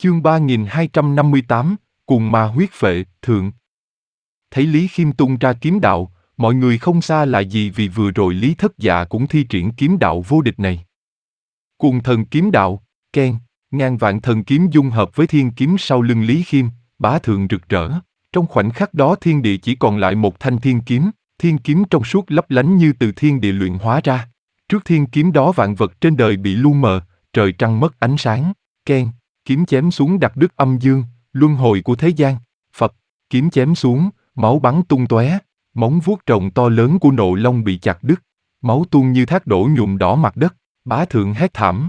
Chương 3258, Cùng Ma huyết phệ, thượng. Thấy Lý Khiêm tung ra kiếm đạo, mọi người không xa lạ gì vì vừa rồi Lý Thất Dạ cũng thi triển kiếm đạo vô địch này. Cuồng thần kiếm đạo, keng, ngàn vạn thần kiếm dung hợp với thiên kiếm sau lưng Lý Khiêm, bá thượng rực rỡ. Trong khoảnh khắc đó thiên địa chỉ còn lại một thanh thiên kiếm trong suốt lấp lánh như từ thiên địa luyện hóa ra. Trước thiên kiếm đó vạn vật trên đời bị lu mờ, trời trăng mất ánh sáng, keng, kiếm chém xuống đặt đứt âm dương, luân hồi của thế gian, Phật, kiếm chém xuống, máu bắn tung tóe, móng vuốt rồng to lớn của Nộ Long bị chặt đứt, máu tuôn như thác đổ nhuộm đỏ mặt đất, bá thượng hét thảm.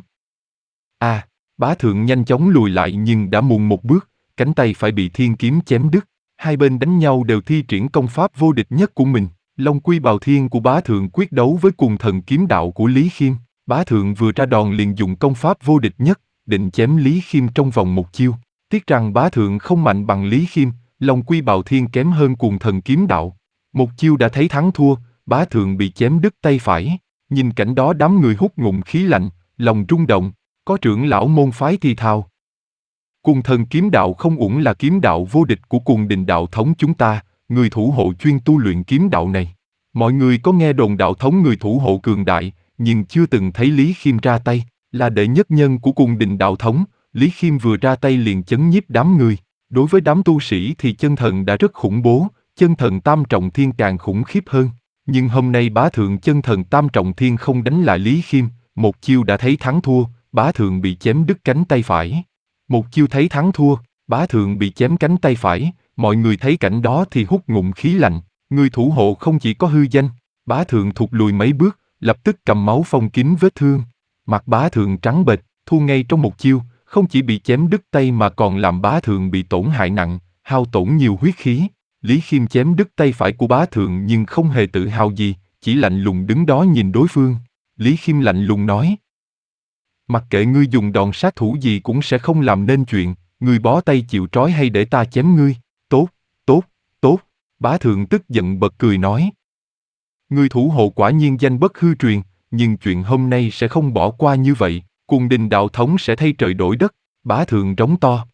Bá thượng nhanh chóng lùi lại nhưng đã muộn một bước, cánh tay phải bị thiên kiếm chém đứt, hai bên đánh nhau đều thi triển công pháp vô địch nhất của mình. Long Quy Bào Thiên của bá thượng quyết đấu với cùng thần kiếm đạo của Lý Khiêm, bá thượng vừa ra đòn liền dùng công pháp vô địch nhất, định chém Lý Khiêm trong vòng một chiêu. Tiếc rằng bá thượng không mạnh bằng Lý Khiêm, Long Quy Bào Thiên kém hơn cùng thần kiếm đạo. Một chiêu đã thấy thắng thua, bá thượng bị chém đứt tay phải. Nhìn cảnh đó đám người hút ngụm khí lạnh, lòng rung động, có trưởng lão môn phái thì thào. Cùng thần kiếm đạo không uổng là kiếm đạo vô địch của Cùng Đình đạo thống chúng ta, người thủ hộ chuyên tu luyện kiếm đạo này. Mọi người có nghe đồn đạo thống người thủ hộ cường đại, nhưng chưa từng thấy Lý Khiêm ra tay, là đệ nhất nhân của Cùng Đình đạo thống, Lý Khiêm vừa ra tay liền chấn nhiếp đám người. Đối với đám tu sĩ thì chân thần đã rất khủng bố, chân thần tam trọng thiên càng khủng khiếp hơn. Nhưng hôm nay bá thượng chân thần tam trọng thiên không đánh lại Lý Khiêm, một chiêu đã thấy thắng thua, bá thượng bị chém đứt cánh tay phải. Một chiêu thấy thắng thua, bá thượng bị chém cánh tay phải, mọi người thấy cảnh đó thì hút ngụm khí lạnh. Người thủ hộ không chỉ có hư danh, bá thượng thụt lùi mấy bước, lập tức cầm máu phong kín vết thương. Mặt bá thượng trắng bệch, thua ngay trong một chiêu, không chỉ bị chém đứt tay mà còn làm bá thượng bị tổn hại nặng, hao tổn nhiều huyết khí. Lý Khiêm chém đứt tay phải của bá thượng nhưng không hề tự hào gì, chỉ lạnh lùng đứng đó nhìn đối phương. Lý Khiêm lạnh lùng nói: mặc kệ ngươi dùng đòn sát thủ gì cũng sẽ không làm nên chuyện, ngươi bó tay chịu trói hay để ta chém ngươi? Tốt, tốt, tốt. Bá thượng tức giận bật cười nói: ngươi thủ hộ quả nhiên danh bất hư truyền, nhưng chuyện hôm nay sẽ không bỏ qua như vậy, Cùng Đình đạo thống sẽ thay trời đổi đất. Bá thượng rống to.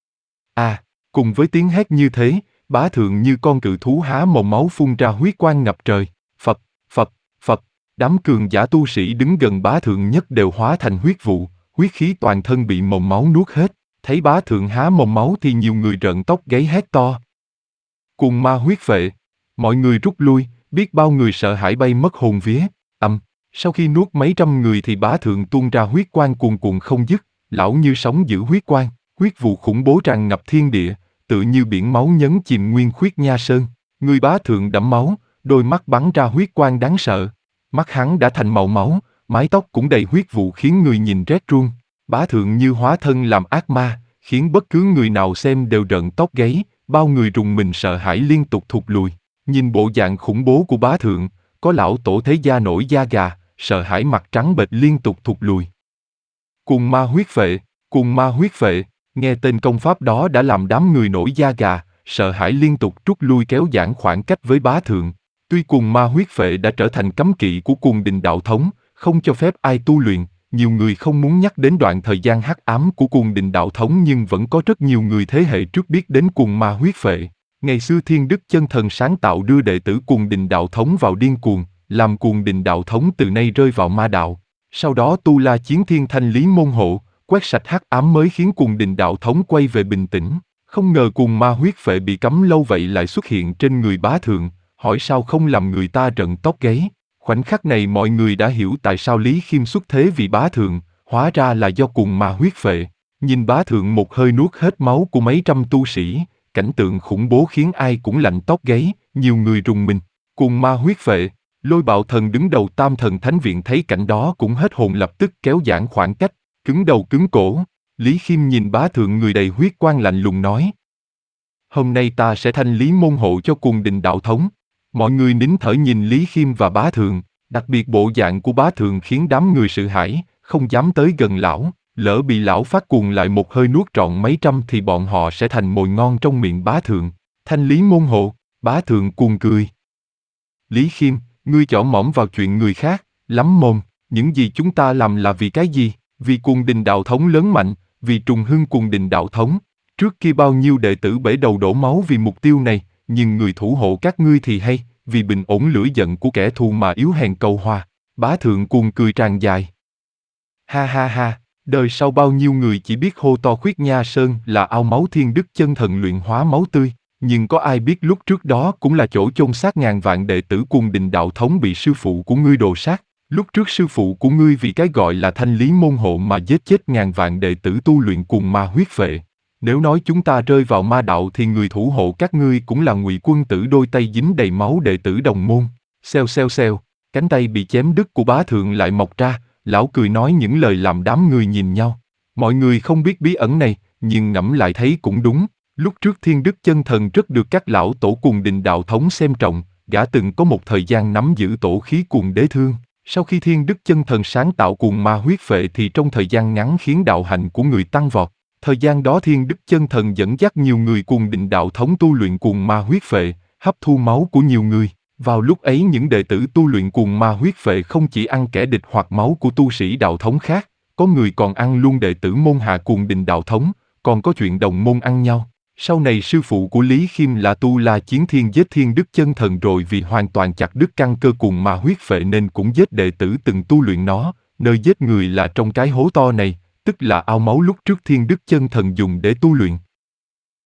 Cùng với tiếng hét như thế, bá thượng như con cự thú há mồm máu phun ra huyết quang ngập trời. Phật, Phật, Phật. Đám cường giả tu sĩ đứng gần bá thượng nhất đều hóa thành huyết vụ, huyết khí toàn thân bị mồm máu nuốt hết. Thấy bá thượng há mồm máu thì nhiều người rợn tóc gáy hét to: Cùng ma huyết phệ! Mọi người rút lui, biết bao người sợ hãi bay mất hồn vía. Sau khi nuốt mấy trăm người thì bá thượng tuôn ra huyết quang cuồn cuộn không dứt, lão như sóng giữ huyết quang, huyết vụ khủng bố tràn ngập thiên địa, tựa như biển máu nhấn chìm nguyên khuyết Nha Sơn. Người bá thượng đẫm máu, đôi mắt bắn ra huyết quang đáng sợ. Mắt hắn đã thành màu máu, mái tóc cũng đầy huyết vụ khiến người nhìn rét run. Bá thượng như hóa thân làm ác ma, khiến bất cứ người nào xem đều rợn tóc gáy, bao người rùng mình sợ hãi liên tục thụt lùi. Nhìn bộ dạng khủng bố của bá thượng, có lão tổ thế gia nổi da gà, sợ hãi mặt trắng bệch liên tục thụt lùi. Cùng ma huyết phệ, cùng ma huyết phệ, nghe tên công pháp đó đã làm đám người nổi da gà, sợ hãi liên tục rút lui kéo giãn khoảng cách với bá thượng. Tuy cùng ma huyết phệ đã trở thành cấm kỵ của Cùng Đình đạo thống, không cho phép ai tu luyện, nhiều người không muốn nhắc đến đoạn thời gian hắc ám của Cùng Đình đạo thống nhưng vẫn có rất nhiều người thế hệ trước biết đến cùng ma huyết phệ. Ngày xưa Thiên Đức Chân Thần sáng tạo đưa đệ tử Cùng Đình đạo thống vào điên cuồng, làm Cùng Đình đạo thống từ nay rơi vào ma đạo. Sau đó Tu La Chiến Thiên thanh lý môn hộ, quét sạch hắc ám mới khiến Cùng Đình đạo thống quay về bình tĩnh. Không ngờ cùng ma huyết phệ bị cấm lâu vậy lại xuất hiện trên người bá thượng, hỏi sao không làm người ta rợn tóc gáy. Khoảnh khắc này mọi người đã hiểu tại sao Lý Khiêm xuất thế vì bá thượng, hóa ra là do cùng ma huyết phệ. Nhìn bá thượng một hơi nuốt hết máu của mấy trăm tu sĩ, cảnh tượng khủng bố khiến ai cũng lạnh tóc gáy, nhiều người rùng mình. Cùng ma huyết phệ, Lôi Bạo Thần đứng đầu Tam Thần Thánh Viện thấy cảnh đó cũng hết hồn lập tức kéo giãn khoảng cách, cứng đầu cứng cổ. Lý Khiêm nhìn bá thượng người đầy huyết quang lạnh lùng nói: hôm nay ta sẽ thanh lý môn hộ cho Cùng Đình đạo thống. Mọi người nín thở nhìn Lý Khiêm và bá thượng, đặc biệt bộ dạng của bá thượng khiến đám người sợ hãi, không dám tới gần lão. Lỡ bị lão phát cuồng lại một hơi nuốt trọn mấy trăm thì bọn họ sẽ thành mồi ngon trong miệng bá thượng. Thanh lý môn hộ, bá thượng cuồng cười. Lý Khiêm, ngươi chỏ mõm vào chuyện người khác, lắm mồm, những gì chúng ta làm là vì cái gì? Vì Cùng Đình đạo thống lớn mạnh, vì trùng hưng quần đình đạo thống. Trước kia bao nhiêu đệ tử bể đầu đổ máu vì mục tiêu này, nhưng người thủ hộ các ngươi thì hay, vì bình ổn lửa giận của kẻ thù mà yếu hèn cầu hòa. Bá thượng cuồng cười tràn dài. Ha ha ha, đời sau bao nhiêu người chỉ biết hô to Khuyết Nha Sơn là ao máu thiên đức chân thần luyện hóa máu tươi, nhưng có ai biết lúc trước đó cũng là chỗ chôn xác ngàn vạn đệ tử quần đình đạo thống bị sư phụ của ngươi đồ sát. Lúc trước sư phụ của ngươi vì cái gọi là thanh lý môn hộ mà giết chết ngàn vạn đệ tử tu luyện cùng ma huyết phệ. Nếu nói chúng ta rơi vào ma đạo thì người thủ hộ các ngươi cũng là Ngụy Quân Tử đôi tay dính đầy máu đệ tử đồng môn. Xèo xèo xèo, cánh tay bị chém đứt của bá thượng lại mọc ra, lão cười nói những lời làm đám người nhìn nhau. Mọi người không biết bí ẩn này, nhưng ngẫm lại thấy cũng đúng. Lúc trước Thiên Đức Chân Thần rất được các lão tổ cùng đình đạo thống xem trọng, gã từng có một thời gian nắm giữ tổ khí cuồng đế thương. Sau khi Thiên Đức Chân Thần sáng tạo cuồng ma huyết phệ thì trong thời gian ngắn khiến đạo hạnh của người tăng vọt. Thời gian đó Thiên Đức Chân Thần dẫn dắt nhiều người cuồng định đạo thống tu luyện cuồng ma huyết phệ, hấp thu máu của nhiều người. Vào lúc ấy những đệ tử tu luyện cuồng ma huyết phệ không chỉ ăn kẻ địch hoặc máu của tu sĩ đạo thống khác, có người còn ăn luôn đệ tử môn hạ cuồng định đạo thống, còn có chuyện đồng môn ăn nhau. Sau này sư phụ của Lý Khiêm là Tu La Chiến Thiên giết Thiên Đức Chân Thần rồi vì hoàn toàn chặt đứt căn cơ cuồng ma huyết phệ nên cũng giết đệ tử từng tu luyện nó, nơi giết người là trong cái hố to này, tức là ao máu lúc trước Thiên Đức Chân Thần dùng để tu luyện.